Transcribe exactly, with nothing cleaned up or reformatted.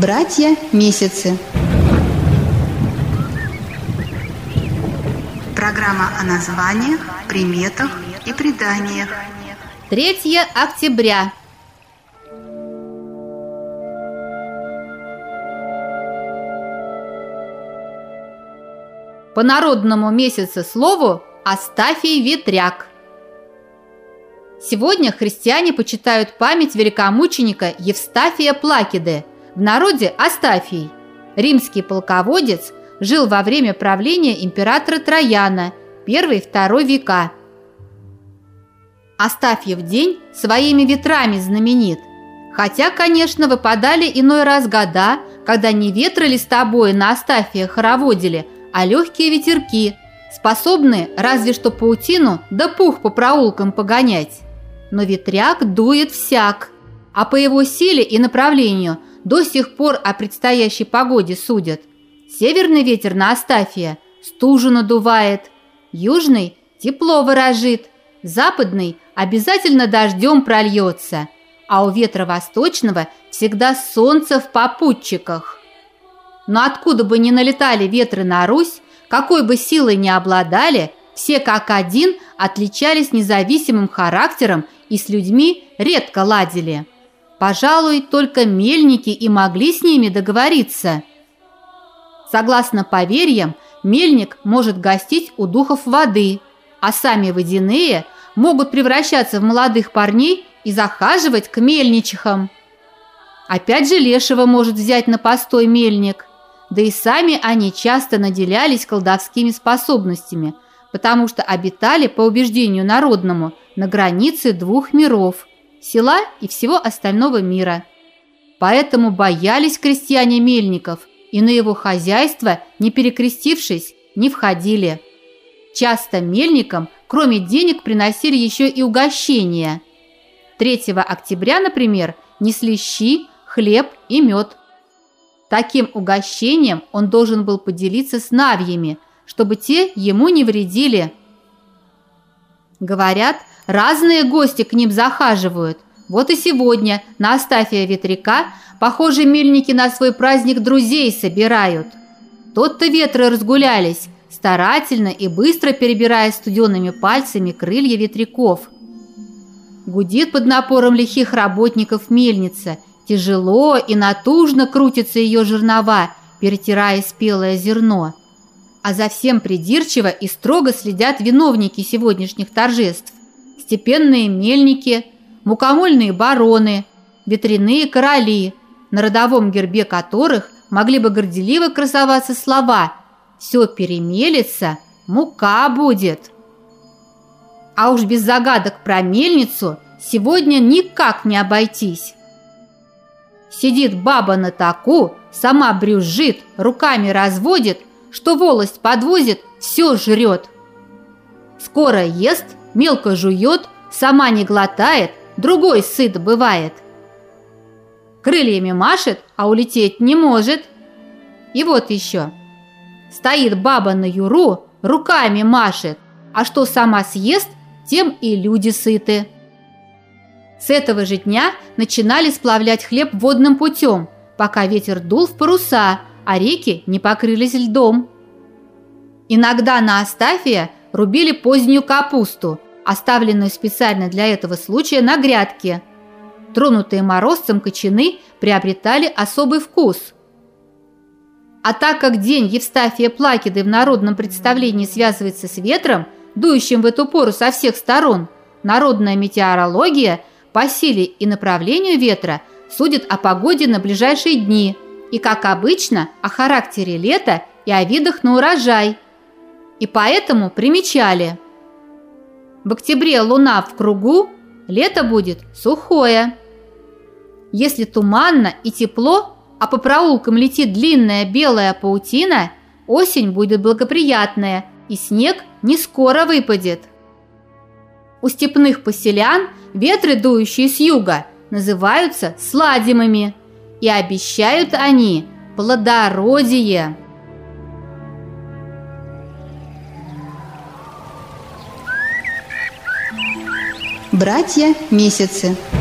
Братья-месяцы. Программа о названиях, приметах и преданиях. третьего октября. По народному месяцеслову Астафий Ветряк. Сегодня христиане почитают память великомученика Евстафия Плакиды, в народе Астафий. Римский полководец, жил во время правления императора Трояна, первый-второй века. Астафьев день своими ветрами знаменит, хотя, конечно, выпадали иной раз года, когда не ветры листобои на Астафия хороводили, а легкие ветерки, способные разве что паутину да пух по проулкам погонять. Но ветряк дует всяк, а по его силе и направлению до сих пор о предстоящей погоде судят. Северный ветер на Астафия стужу надувает, южный тепло ворожит, западный обязательно дождем прольется, а у ветра восточного всегда солнце в попутчиках. Но откуда бы ни налетали ветры на Русь, какой бы силой ни обладали, все как один отличались независимым характером и с людьми редко ладили. Пожалуй, только мельники и могли с ними договориться. Согласно поверьям, мельник может гостить у духов воды, а сами водяные могут превращаться в молодых парней и захаживать к мельничихам. Опять же лешего может взять на постой мельник, да и сами они часто наделялись колдовскими способностями, потому что обитали, по убеждению народному, на границе двух миров – села и всего остального мира. Поэтому боялись крестьяне мельников и на его хозяйство, не перекрестившись, не входили. Часто мельникам, кроме денег, приносили еще и угощения. третьего октября, например, несли щи, хлеб и мед. Таким угощением он должен был поделиться с навьями, чтобы те ему не вредили. Говорят, разные гости к ним захаживают. Вот и сегодня на Астафия Ветряка, похоже, мельники на свой праздник друзей собирают. Тот-то ветры разгулялись, старательно и быстро перебирая студеными пальцами крылья ветряков. Гудит под напором лихих работников мельница, тяжело и натужно крутятся ее жернова, перетирая спелое зерно. А за всем придирчиво и строго следят виновники сегодняшних торжеств. Степенные мельники, мукомольные бароны, ветряные короли, на родовом гербе которых могли бы горделиво красоваться слова «Все перемелется, мука будет». А уж без загадок про мельницу сегодня никак не обойтись. Сидит баба на таку, сама брюзжит, руками разводит, что волость подвозит, все жрет. Скоро ест, мелко жует, сама не глотает, другой сыт бывает. Крыльями машет, а улететь не может. И вот еще. Стоит баба на юру, руками машет, а что сама съест, тем и люди сыты. С этого же дня начинали сплавлять хлеб водным путем, пока ветер дул в паруса, а реки не покрылись льдом. Иногда на Астафия рубили позднюю капусту, оставленную специально для этого случая на грядке. Тронутые морозцем кочаны приобретали особый вкус. А так как день Евстафия Плакиды в народном представлении связывается с ветром, дующим в эту пору со всех сторон, народная метеорология по силе и направлению ветра судит о погоде на ближайшие дни и, как обычно, о характере лета и о видах на урожай. И поэтому примечали: в октябре луна в кругу, лето будет сухое. Если туманно и тепло, а по проулкам летит длинная белая паутина, осень будет благоприятная, и снег не скоро выпадет. У степных поселян ветры, дующие с юга, называются сладимыми, и обещают они плодородие. Братья-месяцы.